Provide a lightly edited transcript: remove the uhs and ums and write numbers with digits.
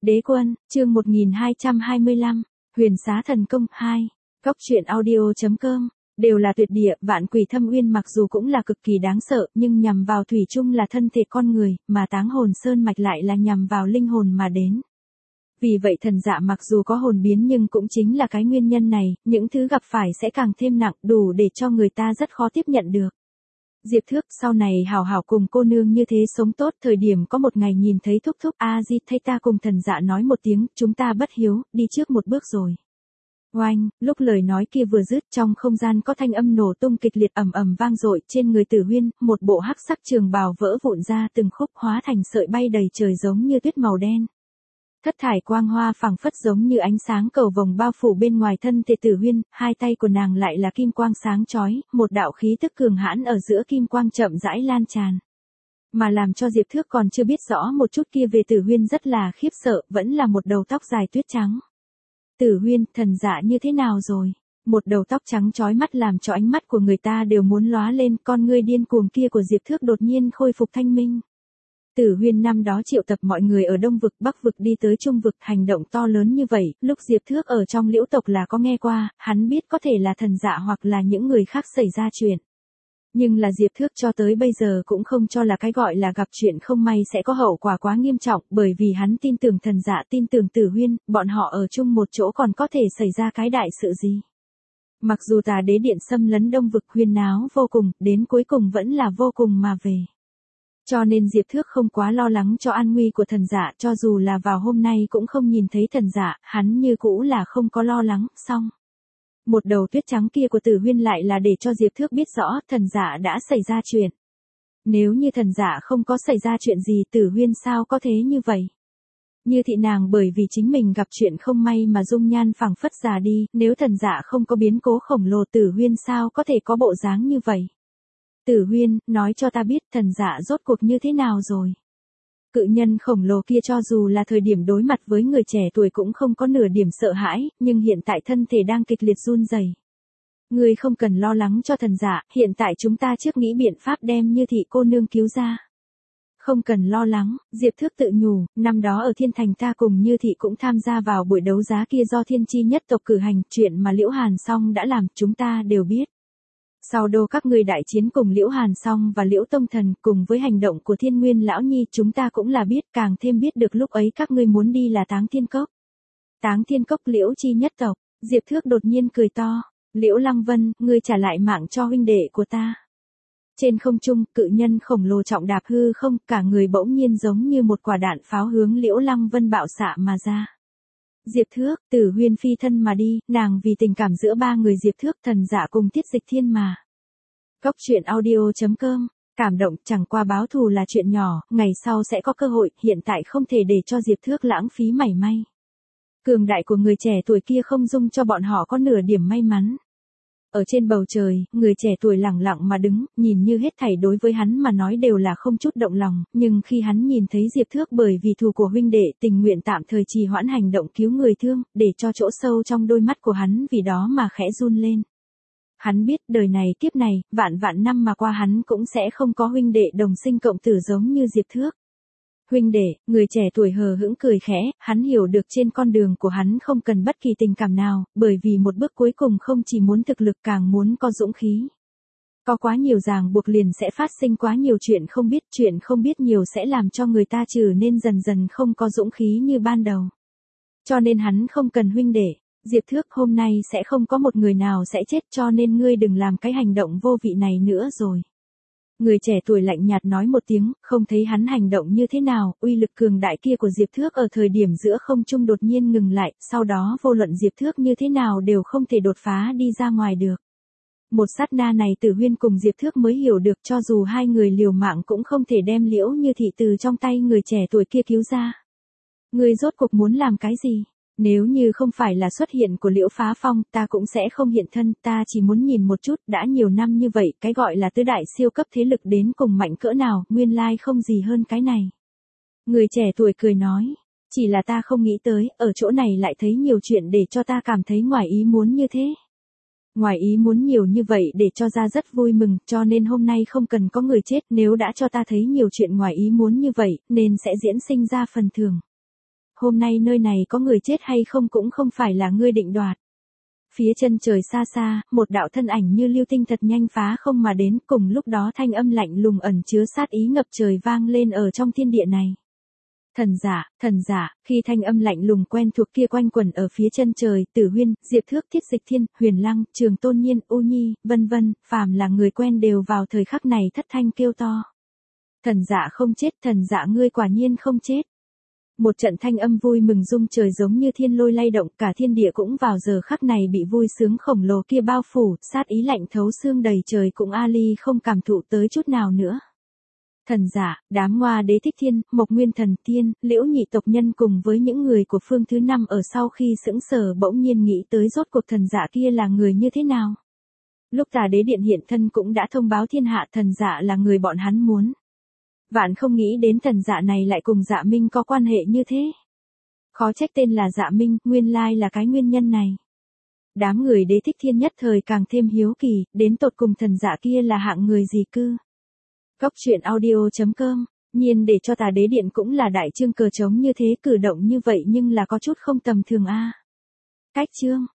Đế quân, chương 1225, Huyền xá thần công 2, Góc truyện audio.com, đều là tuyệt địa, vạn quỷ thâm uyên mặc dù cũng là cực kỳ đáng sợ, nhưng nhằm vào thủy chung là thân thể con người, mà táng hồn sơn mạch lại là nhằm vào linh hồn mà đến. Vì vậy thần dạ mặc dù có hồn biến nhưng cũng chính là cái nguyên nhân này, những thứ gặp phải sẽ càng thêm nặng, đủ để cho người ta rất khó tiếp nhận được. Diệp Thước sau này hảo hảo cùng cô nương như thế sống tốt, thời điểm có một ngày nhìn thấy thúc thúc A Di thay ta cùng thần dạ nói một tiếng, chúng ta bất hiếu, đi trước một bước rồi. Oanh, lúc lời nói kia vừa dứt, trong không gian có thanh âm nổ tung kịch liệt ầm ầm vang dội, trên người Tử Huyên, một bộ hắc sắc trường bào vỡ vụn ra từng khúc hóa thành sợi bay đầy trời giống như tuyết màu đen. Thất thải quang hoa phảng phất giống như ánh sáng cầu vồng bao phủ bên ngoài thân thể Tử Huyên, hai tay của nàng lại là kim quang sáng chói, một đạo khí tức cường hãn ở giữa kim quang chậm rãi lan tràn. Mà làm cho Diệp Thước còn chưa biết rõ một chút kia về Tử Huyên rất là khiếp sợ, vẫn là một đầu tóc dài tuyết trắng. Tử Huyên, thần dạ như thế nào rồi? Một đầu tóc trắng chói mắt làm cho ánh mắt của người ta đều muốn lóa lên, con ngươi điên cuồng kia của Diệp Thước đột nhiên khôi phục thanh minh. Tử Huyên năm đó triệu tập mọi người ở Đông vực Bắc vực đi tới Trung vực, hành động to lớn như vậy, lúc Diệp Thước ở trong Liễu tộc là có nghe qua, hắn biết có thể là thần dạ hoặc là những người khác xảy ra chuyện. Nhưng là Diệp Thước cho tới bây giờ cũng không cho là cái gọi là gặp chuyện không may sẽ có hậu quả quá nghiêm trọng, bởi vì hắn tin tưởng thần dạ, tin tưởng Tử Huyên, bọn họ ở chung một chỗ còn có thể xảy ra cái đại sự gì. Mặc dù Tà Đế Điện xâm lấn Đông vực huyên náo vô cùng, đến cuối cùng vẫn là vô cùng mà về. Cho nên Diệp Thước không quá lo lắng cho an nguy của thần dạ, cho dù là vào hôm nay cũng không nhìn thấy thần dạ, hắn như cũ là không có lo lắng, xong. Một đầu tuyết trắng kia của Tử Huyên lại là để cho Diệp Thước biết rõ thần dạ đã xảy ra chuyện. Nếu như thần dạ không có xảy ra chuyện gì, Tử Huyên sao có thế như vậy? Như thị nàng bởi vì chính mình gặp chuyện không may mà dung nhan phảng phất già đi, nếu thần dạ không có biến cố khổng lồ, Tử Huyên sao có thể có bộ dáng như vậy? Tử Huyên, nói cho ta biết thần dạ rốt cuộc như thế nào rồi? Cự nhân khổng lồ kia cho dù là thời điểm đối mặt với người trẻ tuổi cũng không có nửa điểm sợ hãi, nhưng hiện tại thân thể đang kịch liệt run rẩy. Ngươi không cần lo lắng cho thần dạ, hiện tại chúng ta trước nghĩ biện pháp đem Như thị cô nương cứu ra. Không cần lo lắng, Diệp Thước tự nhủ, năm đó ở Thiên Thành ta cùng Như thị cũng tham gia vào buổi đấu giá kia do Thiên Chi nhất tộc cử hành, chuyện mà Liễu Hàn Song đã làm, chúng ta đều biết. Sau đô các ngươi đại chiến cùng Liễu Hàn Song và Liễu Tông Thần, cùng với hành động của Thiên Nguyên Lão Nhi, chúng ta cũng là biết, càng thêm biết được lúc ấy các ngươi muốn đi là Táng Thiên Cốc. Táng Thiên Cốc Liễu Chi nhất tộc, Diệp Thước đột nhiên cười to, Liễu Lăng Vân, ngươi trả lại mạng cho huynh đệ của ta. Trên không trung, cự nhân khổng lồ trọng đạp hư không, cả người bỗng nhiên giống như một quả đạn pháo hướng Liễu Lăng Vân bạo xạ mà ra. Diệp Thước, Tử Huyên phi thân mà đi, nàng vì tình cảm giữa ba người Diệp Thước, thần dạ cùng Tiết Dịch Thiên mà. Góc truyện audio.com, cảm động, chẳng qua báo thù là chuyện nhỏ, ngày sau sẽ có cơ hội, hiện tại không thể để cho Diệp Thước lãng phí mảy may. Cường đại của người trẻ tuổi kia không dung cho bọn họ có nửa điểm may mắn. Ở trên bầu trời, người trẻ tuổi lẳng lặng mà đứng, nhìn như hết thảy đối với hắn mà nói đều là không chút động lòng, nhưng khi hắn nhìn thấy Diệp Thước bởi vì thù của huynh đệ tình nguyện tạm thời trì hoãn hành động cứu người thương, để cho chỗ sâu trong đôi mắt của hắn vì đó mà khẽ run lên. Hắn biết đời này kiếp này, vạn vạn năm mà qua hắn cũng sẽ không có huynh đệ đồng sinh cộng tử giống như Diệp Thước. Huynh đệ, người trẻ tuổi hờ hững cười khẽ, hắn hiểu được trên con đường của hắn không cần bất kỳ tình cảm nào, bởi vì một bước cuối cùng không chỉ muốn thực lực càng muốn có dũng khí. Có quá nhiều ràng buộc liền sẽ phát sinh quá nhiều chuyện không biết nhiều sẽ làm cho người ta trở nên dần dần không có dũng khí như ban đầu. Cho nên hắn không cần huynh đệ. Diệp Thước, hôm nay sẽ không có một người nào sẽ chết, cho nên ngươi đừng làm cái hành động vô vị này nữa rồi. Người trẻ tuổi lạnh nhạt nói một tiếng, không thấy hắn hành động như thế nào, uy lực cường đại kia của Diệp Thước ở thời điểm giữa không trung đột nhiên ngừng lại, sau đó vô luận Diệp Thước như thế nào đều không thể đột phá đi ra ngoài được. Một sát na này Tử Huyên cùng Diệp Thước mới hiểu được, cho dù hai người liều mạng cũng không thể đem Liễu Như thị từ trong tay người trẻ tuổi kia cứu ra. Ngươi rốt cuộc muốn làm cái gì? Nếu như không phải là xuất hiện của Liễu Phá Phong, ta cũng sẽ không hiện thân, ta chỉ muốn nhìn một chút, đã nhiều năm như vậy, cái gọi là tứ đại siêu cấp thế lực đến cùng mạnh cỡ nào, nguyên lai không gì hơn cái này. Người trẻ tuổi cười nói, chỉ là ta không nghĩ tới, ở chỗ này lại thấy nhiều chuyện để cho ta cảm thấy ngoài ý muốn như thế. Ngoài ý muốn nhiều như vậy để cho ra rất vui mừng, cho nên hôm nay không cần có người chết, nếu đã cho ta thấy nhiều chuyện ngoài ý muốn như vậy, nên sẽ diễn sinh ra phần thưởng. hôm nay nơi này có người chết hay không cũng không phải là ngươi định đoạt. Phía chân trời xa xa, một đạo thân ảnh như lưu tinh thật nhanh phá không mà đến, cùng lúc đó thanh âm lạnh lùng ẩn chứa sát ý ngập trời vang lên ở trong thiên địa này. Thần giả, khi thanh âm lạnh lùng quen thuộc kia quanh quẩn ở phía chân trời, Tử Huyên, Diệp Thước, Thiết Dịch Thiên, Huyền Lăng, Trường Tôn Nhiên, U Nhi, vân vân, phàm là người quen đều vào thời khắc này thất thanh kêu to. Thần giả không chết, thần giả ngươi quả nhiên không chết. Một trận thanh âm vui mừng rung trời giống như thiên lôi lay động, cả thiên địa cũng vào giờ khắc này bị vui sướng khổng lồ kia bao phủ, sát ý lạnh thấu xương đầy trời cũng Ali không cảm thụ tới chút nào nữa. Thần giả, đám Ngoa Đế Thích Thiên, Mộc Nguyên Thần Tiên, Liễu Nhị tộc nhân cùng với những người của phương thứ 5 ở sau khi sững sờ bỗng nhiên nghĩ tới rốt cuộc thần giả kia là người như thế nào. Lúc Tà Đế Điện hiện thân cũng đã thông báo thiên hạ thần giả là người bọn hắn muốn. Vạn không nghĩ đến thần dạ này lại cùng Dạ Minh có quan hệ như thế. Khó trách tên là Dạ Minh, nguyên lai là cái nguyên nhân này. Đám người Đế Thích Thiên nhất thời càng thêm hiếu kỳ, đến tột cùng thần dạ kia là hạng người gì cư. Góc truyện audio.com, nhiên để cho Tà Đế Điện cũng là đại trương cờ trống như thế, cử động như vậy nhưng là có chút không tầm thường a. Cách chương